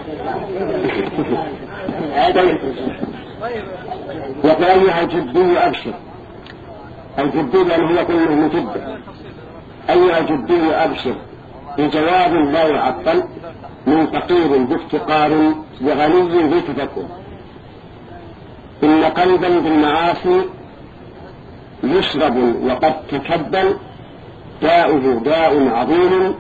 وقال أيها الجدي أبشر. الجدي لأنه يقول له مجد. أيها الجدي أبشر بجواب لا يعطل من فقير بافتقار لغني ذي تفكر، إن قلبا بالمعاصي يشرب وقد تكبل، داؤه داء عظيم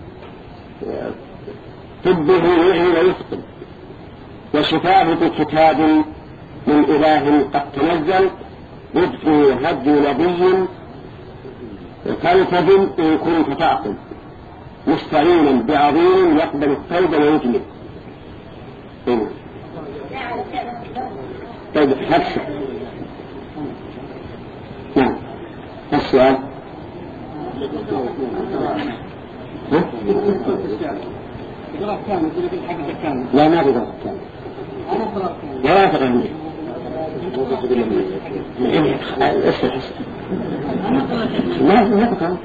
طبه يعي ويفقد، وشفاه بكتاب من إله قد تنزل، يدفو هدي نبي فالتزم إن كنت تعقل، مستعينا بعظيم يقبل التوب ويجمل. طيب نفسه. نعم السؤال. لا ما بقرأ كامل ولا تقرأ عندي اسف ما ما تقرأ.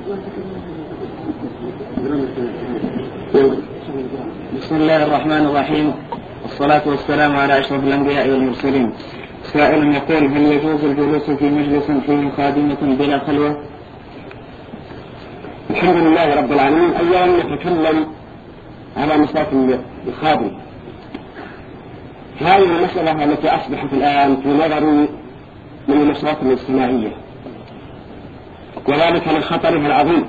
بسم الله الرحمن الرحيم، والصلاة والسلام على أشرف الأنبياء والمرسلين. سائل يقول: هل يجوز الجلوس في مجلس فيه خادمة بلا خلوة؟ الحمد لله رب العالمين. أولا نتكلم على مسألة الخادم. هذه المسألة التي أصبحت الآن في نظري من المشاكل الاجتماعية، وذلك لخطرها العظيم.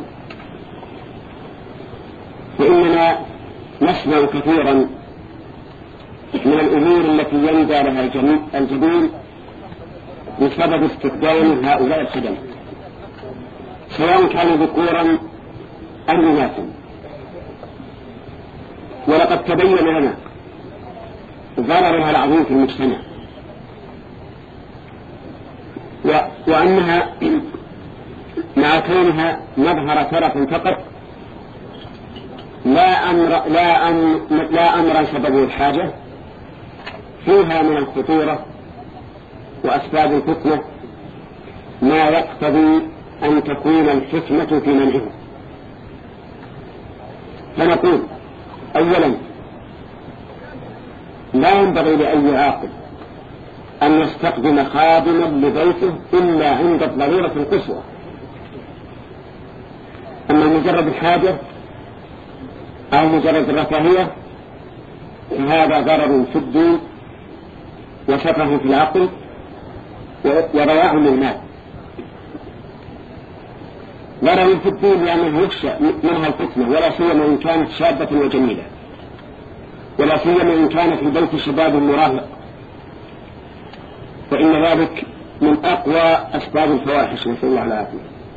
فإننا نسمع كثيرا من الأمور التي يندى لها الجميل بسبب استخدام هؤلاء الخدم، سواء كانوا ذكورا أم إناثا. ولقد تبين لنا ضررها العظيم في المجتمع، وأنها مع كونها مظهر ترف فقط لا أمر لا أمر لا أمر سببه الحاجة، فيها من الخطورة وأسباب الفتنة ما يقتضي أن تكون الحكمة في منعه. فنقول: أولا، لا ينبغي لأي عاقل أن يستخدم خادما لبيته إلا عند الضرورة القصوى. أما مجرد الحاجة أو مجرد الرفاهية فهذا ضرر في الدين وسفه في العقل وضياع للمال. ضرر في الدين لأنه يخشى منها الفتنة، ولا سيما إن كانت شابة وجميلة، ولا سيما إن كانت في بيت شباب مراهق، فإن ذلك من أقوى أسباب الفواحش، نسأل الله العافية.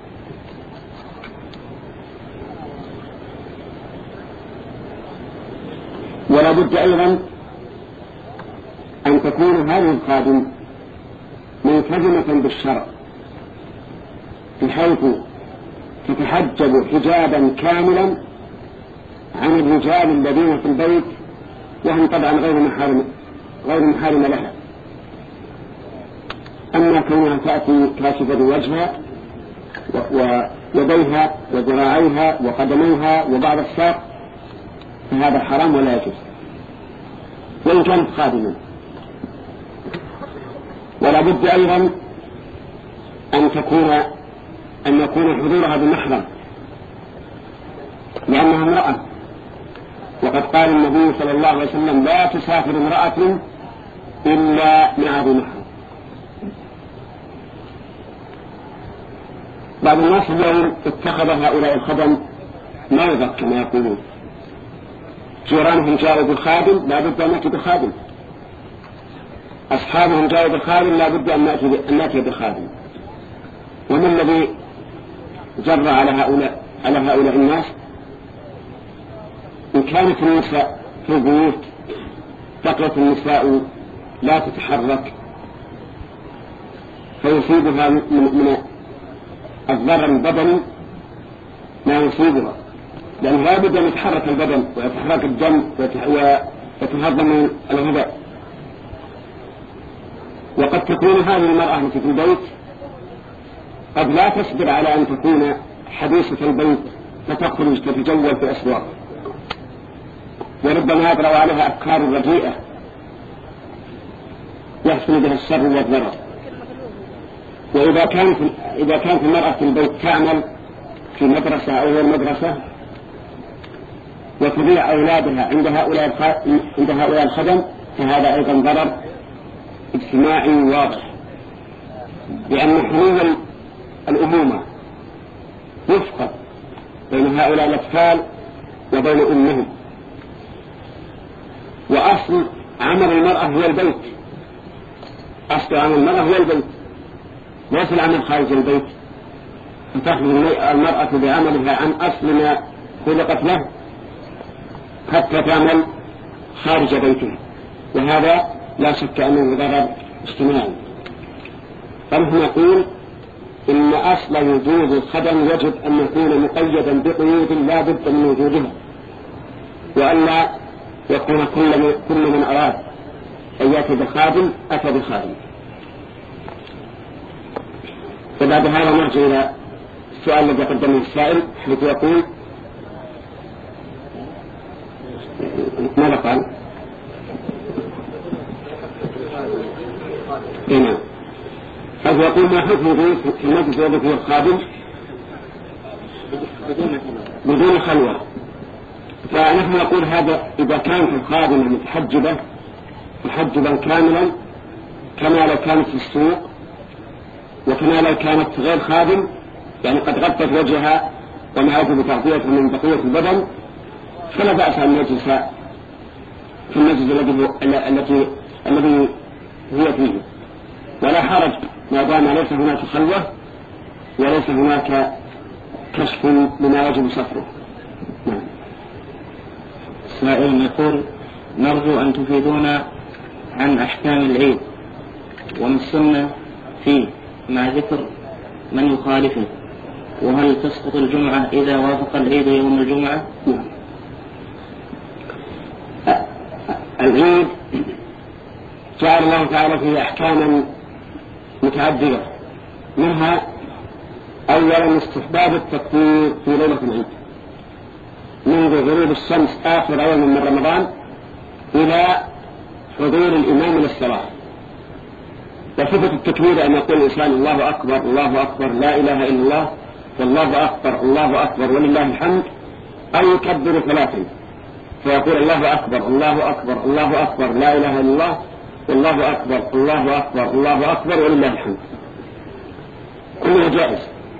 ولا بد أيضا أن تكون هذه الخادم ملتزمة بالشرع، بحيث تتحجب حجابا كاملا عن الرجال الذين في البيت، وهم طبعا غير محارم غير محارم لها. أما كونها تأتي كاشفة وجهها ويديها وذراعيها وقدميها وبعض الساق فهذا حرام ولا يجوز، وإن كانت خادمة. ولا بد أيضا أن تكون أن يكون حضورها بمحرم، لأنها امرأة، وقد قال النبي صلى الله عليه وسلم: لا تسافر امرأة إلا مع ذي محرم. بعض الناس اليوم اتخذ هؤلاء الخدم موضة كما يقولون، جيرانهم جاءوا بالخادم لا بد أن نأتي بخادم، أصحابهم جاءوا بالخادم لا بد أن نأتي بخادم. وما الذي جر على هؤلاء على هؤلاء الناس؟ إن كانت النساء في البيوت بقيت النساء لا تتحرك فيصيبها من الضرر البدني ما يصيبها، لأن لا بد أن يتحرك البدن ويتحرك الدم ويتهضم الغذاء. وقد تكون هذه المرأة التي في البيت قد لا تصبر على أن تكون حديثة البيت فتخرج تتجول في أسواق، وربما يطرأ عليها أفكار رديئة يحصل بها الشر والضرر. وإذا كانت إذا كانت المرأة في البيت تعمل في مدرسة أو غير مدرسة وتبيع أولادها عند هؤلاء عند هؤلاء الخدم فهذا أيضا ضرر اجتماعي واضح، لأن حلول الأمومة يفقد بين هؤلاء الأطفال وبين أمهم. وأصل عمل المرأة هو البيت، أصل عمل المرأة هو البيت ليس العمل خارج البيت، فتخرج المرأة بعملها عن أصل ما خلقت له حتى تعمل خارج بيتها، وهذا لا شك أنه ضرر اجتماعي. فنحن نقول إن أصل وجود الخدم يجب أن يكون مقيدا بقيود لا بد من وجودها، وألا يكون كل كل من أراد أن يأتي بخادم أتى بخادم. وبعد هذا نرجع إلى السؤال الذي قدمه السائل حيث يقول ماذا قال؟ هنا حيث يقول ما حكم الجلوس في المجلس الذي فيه الخادم بدون خلوة. فنحن نقول هذا إذا كانت الخادمة متحجبة محجبا كاملا كما لو كانت في السوق، وكما لو كانت غير خادم يعني قد غطت وجهها وما يجب تغطيتها من بقية البدن، فلا بأس أن يجلس في المسجد الذي التي الذي هي فيه، ولا حرج ما دام ليس هناك خلوة وليس هناك كشف لما يجب ستره. سائل يقول نرجو أن تفيدونا عن أحكام العيد وما السنة فيه مع ذكر من يخالفه، وهل تسقط الجمعة إذا وافق العيد يوم الجمعة؟ العيد جعل الله تعالى فيه أحكاما متعددة، منها أولا استحباب التكبير في ليلة العيد منذ غروب الشمس آخر يوم من رمضان إلى حضور الإمام للصلاة. وصفة التكبير أن يقول الإنسان الله أكبر الله أكبر لا إله إلا الله والله أكبر الله أكبر ولله الحمد، أو يكبر ثلاثا فيقول الله أكبر الله أكبر الله أكبر لا إله إلا الله والله أكبر الله أكبر الله أكبر ولله الحمد، كله جائز.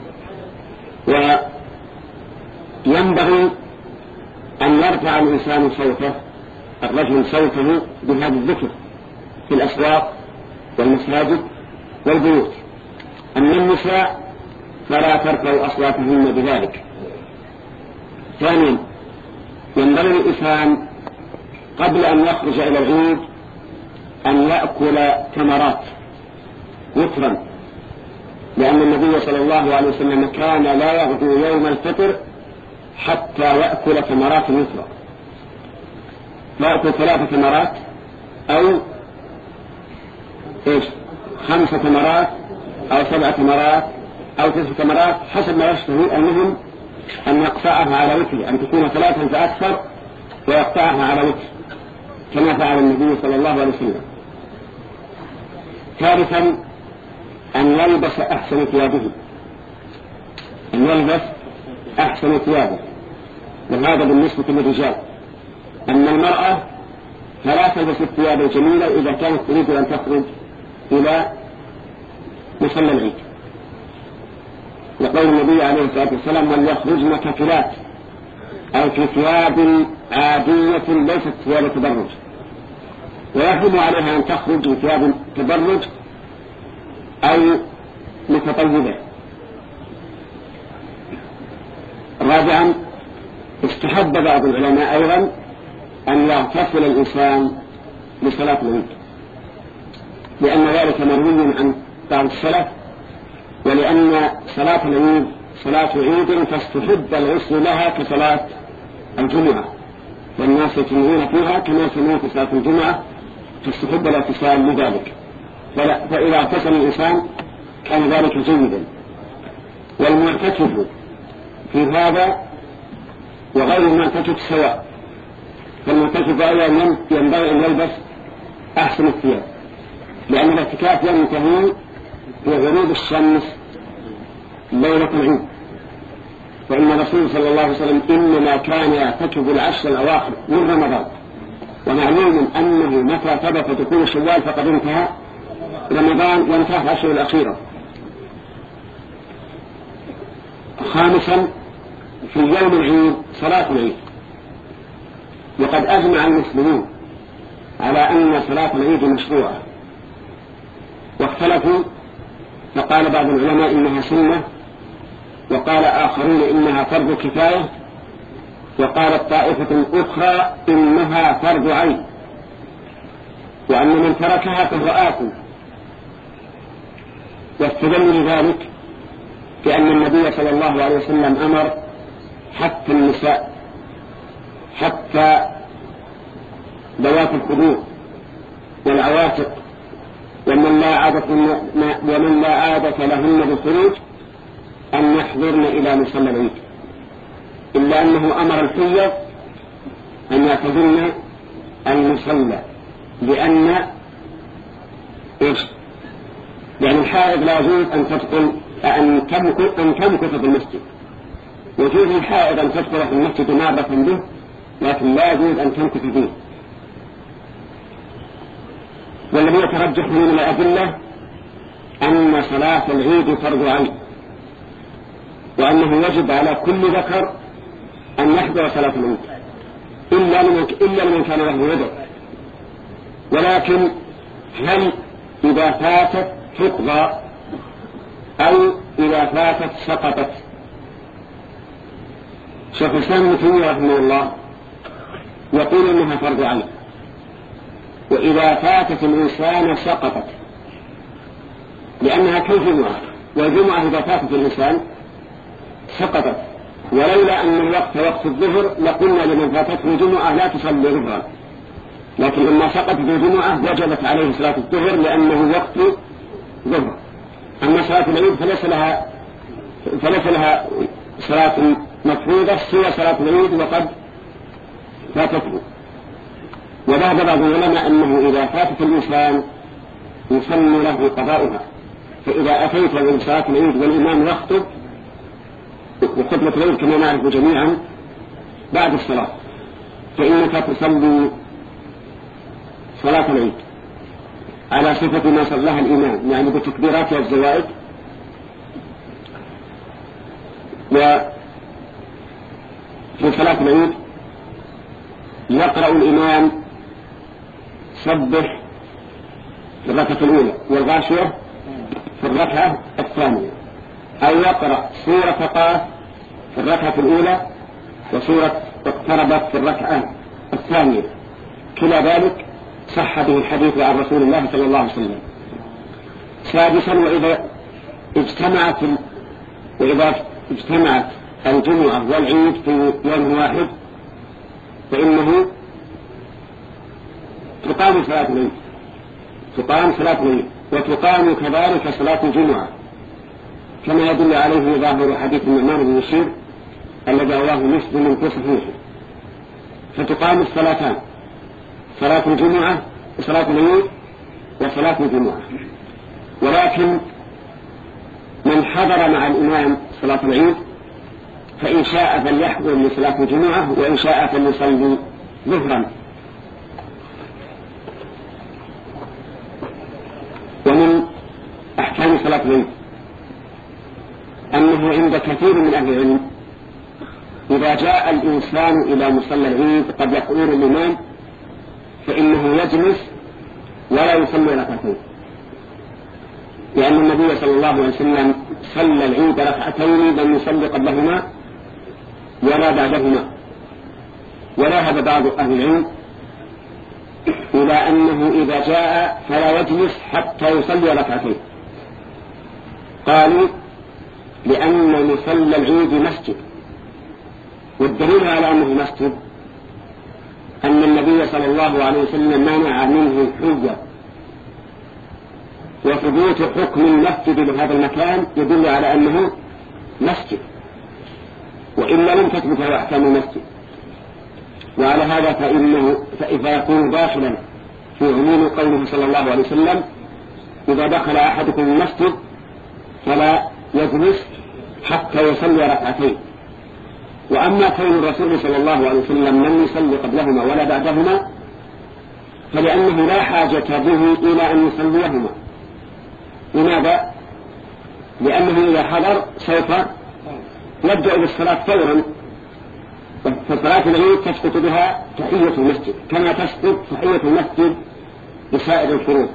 وينبغي أن يرفع الإنسان صوته الرجل صوته بهذا الذكر في الأسواق والمساجد والبيوت. أما النساء فلا ترفعوا أصواتهن بذلك. ثانيا ينبغي الإنسان قبل أن يخرج إلى العيد أن يأكل تمرات وترا، لأن النبي صلى الله عليه وسلم كان لا يغدو يوم الفطر حتى يأكل تمرات وترا، يأكل ثلاث تمرات أو إيش خمس تمرات أو سبع تمرات أو تسع تمرات حسب ما يشتهي. المهم أن يقطعها على وتر، أن تكون ثلاثا فأكثر ويقطعها على وتر كما فعل النبي صلى الله عليه وسلم. ثالثا أن يلبس أحسن ثيابه، أن يلبس أحسن ثيابه، وهذا بالنسبة للرجال. أما المرأة فلا تلبس الثياب الجميلة إذا كانت تريد أن تخرج إلى مصلى العيد، يقول النبي عليه الصلاة والسلام وليخرجن كفلات أو في ثياب عادية ليست ثياب تبرج، ويحرم عليها أن تخرج في ثياب تبرج أو متطيبة. رابعا استحب بعض العلماء أيضا أن يغتسل الإنسان لصلاة العيد، لأن ذلك مروي عن بعض السلف، ولأن صلاة العيد صلاة عيد فاستحب الغسل لها كصلاة الجمعة، والناس يجمعون فيها كما يسمون في صلاة الجمعة، فاستحب الاغتسال لذلك. فإذا اغتسل الإنسان كان ذلك جيدا. والمعتكف في هذا وغير المعتكف سواء، فالمعتكف أيضا ينبغي أن يلبس أحسن الثياب، لأن الاعتكاف ينتهي بغروب الشمس ليلة العيد. وإن الرسول صلى الله عليه وسلم إنما كان يعتكف العشر الأواخر من رمضان، ومعلوم أنه متى ثبت دخول شوال فقد انتهى رمضان وانتهى العشر الأخيرة. خامسا في يوم العيد صلاة العيد، وقد أجمع المسلمون على أن صلاة العيد مشروعة، واختلفوا فقال بعض العلماء إنها سنة، وقال آخرون إنها فرض كفاية، وقالت طائفة أخرى إنها فرض عين، وأن من تركها فهو آثم. واستدلوا لذلك لأن النبي صلى الله عليه وسلم أمر حتى النساء حتى ذوات الخدور والعواتق ومن لا عادة ومن لا عادة لهن بالخروج أن يحضرن إلى مصلى العيد، إلا أنه أمر الحيض أن يعتزلن المصلى، لأن إيش؟ لأن الحائض لا يجوز أن تدخل أن تمكث أن تمكث في المسجد، يجوز الحائض أن تدخل في المسجد نابة به، لكن لا يجوز أن تمكث فيه. والذي يترجح من الأدلة أن صلاة العيد فرض عين، وأنه يجب على كل ذكر أن يحضر صلاة العيد إلا لمن إلا لمن كان له عذر. ولكن هل إذا فاتت تقضى أو إذا فاتت سقطت؟ شيخ الإسلام ابن تيمية رحمه الله يقول إنها فرض عين، وإذا فاتت الإنسان سقطت، لأنها كالجمعة، والجمعة إذا فاتت الإنسان سقطت، ولولا أن الوقت وقت الظهر لقلنا لمن فاتته الجمعة لا تصلي ظهرا، لكن لما سقطت الجمعة وجبت عليه صلاة الظهر لأنه وقت ظهر. أما صلاة العيد فليس لها فليس لها صلاة مفروضة سوى صلاة العيد وقد فاتته. وذهب بعض العلماء أنه إذا فاتت الإنسان يسن له قضاؤها، فإذا أتيت من صلاة العيد والإمام يخطب وخطبة العيد كما نعرف جميعا بعد الصلاة، فإنك تصلي صلاة العيد على صفة ما صلاها الإمام، يعني بتكبيراتها الزوائد. وفي صلاة العيد يقرأ الإمام سبح في الركعة الأولى والغاشية في الركعة الثانية، أو يقرأ سورة قاف في الركعة الأولى وسورة اقتربت في الركعة الثانية، كلا ذلك صح به الحديث عن رسول الله صلى الله عليه وسلم. سادسا وإذا اجتمعت وإذا اجتمعت الجمعة والعيد في يوم واحد فإنه تقام صلاة العيد تقام صلاة العيد وتقام كذلك صلاة الجمعة، كما يدل عليه ظاهر حديث النعمان بن بشير الذي رواه مسلم في صحيحه. فتقام الصلاتان، صلاة الجمعة وصلاة العيد وصلاة الجمعة. ولكن من حضر مع الإمام صلاة العيد فإن شاء فليحضر لصلاة الجمعة، وإن شاء فليصلي ظهرا. ومن أحكام صلاة العيد أنه عند كثير من أهل العلم إذا جاء الإنسان إلى مصلى العيد قبل حضور الإمام فإنه يجلس ولا يصلي ركعتين، لأن النبي صلى الله عليه وسلم صلى العيد ركعتين لم يصلي قبلهما ولا بعدهما. وذهب بعض أهل العلم إلى أنه إذا جاء فلا يجلس حتى يصلي ركعتين، قالوا لأن مصلى العيد مسجد، والدليل على أنه مسجد أن النبي صلى الله عليه وسلم منع منه الحجة، وثبوت حكم المسجد لهذا المكان يدل على أنه مسجد، وإلا لم تثبت له أحكام المسجد. وعلى هذا فإنه فيكون داخلا في عموم قوله صلى الله عليه وسلم إذا دخل أحدكم المسجد فلا يجلس حتى يصلي ركعتين. وأما كون الرسول صلى الله عليه وسلم لم يصلي قبلهما ولا بعدهما فلأنه لا حاجة به إلى أن يصليهما. لماذا؟ لأنه إذا حضر سوف يبدأ بالصلاة فورا، فصلاة العيد تسقط بها تحية المسجد كما تسقط تحية المسجد بسائر الفروض.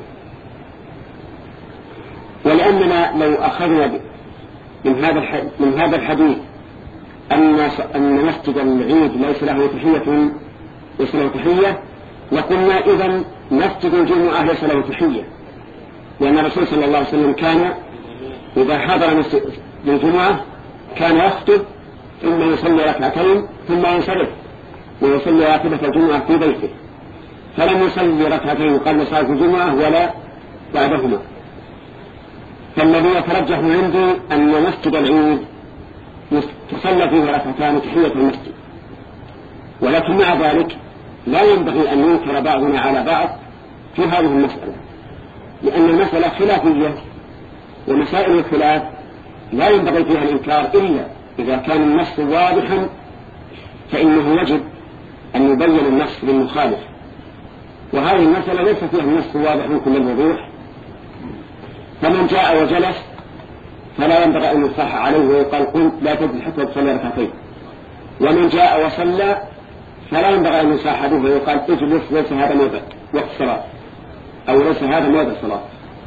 ولأننا لو أخذنا من هذا من هذا الحديث أن أن مسجد العيد ليس له تحية ليس له تحية لقلنا إذن مسجد الجمعة ليس له تحية، لأن الرسول صلى الله عليه وسلم كان إذا حضر للجمعة كان يخطب ثم يصلي ركعتين ثم ينصرف ويصلي راتبة الجمعة في بيته، فلم يصلي ركعتين قبل صلاة الجمعة ولا بعدهما. فالذي يترجح عندي أن مسجد العيد تصلى فيه ركعتان تحية المسجد، ولكن مع ذلك لا ينبغي أن ينكر بعضنا على بعض في هذه المسألة، لأن المسألة خلافية، ومسائل الخلاف لا ينبغي فيها الإنكار إلا إذا كان النص واضحا، فإنه يجب أن يبين النص للمخالف، وهذه المسألة ليس فيها النص واضح كل الوضوح. فمن جاء وجلس فلا ينبغي أن يصح عليه ويقال قم لا تجلس حتى تصلي ركعتين، ومن جاء وصلى فلا ينبغي أن يصح به ويقال اجلس ليس هذا موضع وقت الصلاة أو ليس هذا موضع الصلاة.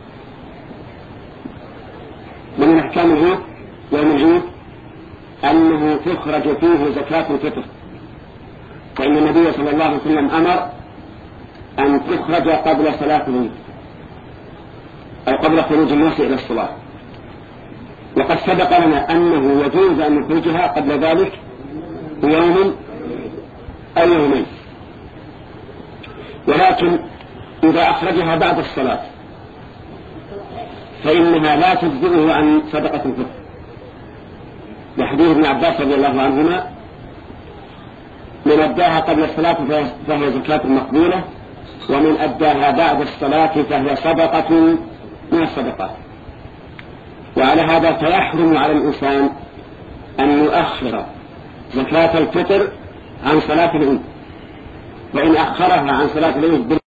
من أحكام العيد يوم العيد أنه تخرج فيه زكاة الفطر، فإن النبي صلى الله عليه وسلم أمر أن تخرج قبل صلاة العيد أو قبل خروج الناس إلى الصلاة، وقد سبق لنا أنه يجوز أن نخرجها قبل ذلك بيوم أو يومين، ولكن إذا أخرجها بعد الصلاة فإنها لا تجزئه عن صدقة الفطر، لحديث ابن عباس رضي الله عنهما: من أداها قبل الصلاة فهي زكاة مقبولة، ومن أداها بعد الصلاة فهي صدقة من الصدقات. وعلى هذا فيحرم على الإنسان أن يؤخر زكاة الفطر عن صلاة العيد، وإن أخرها عن صلاة العيد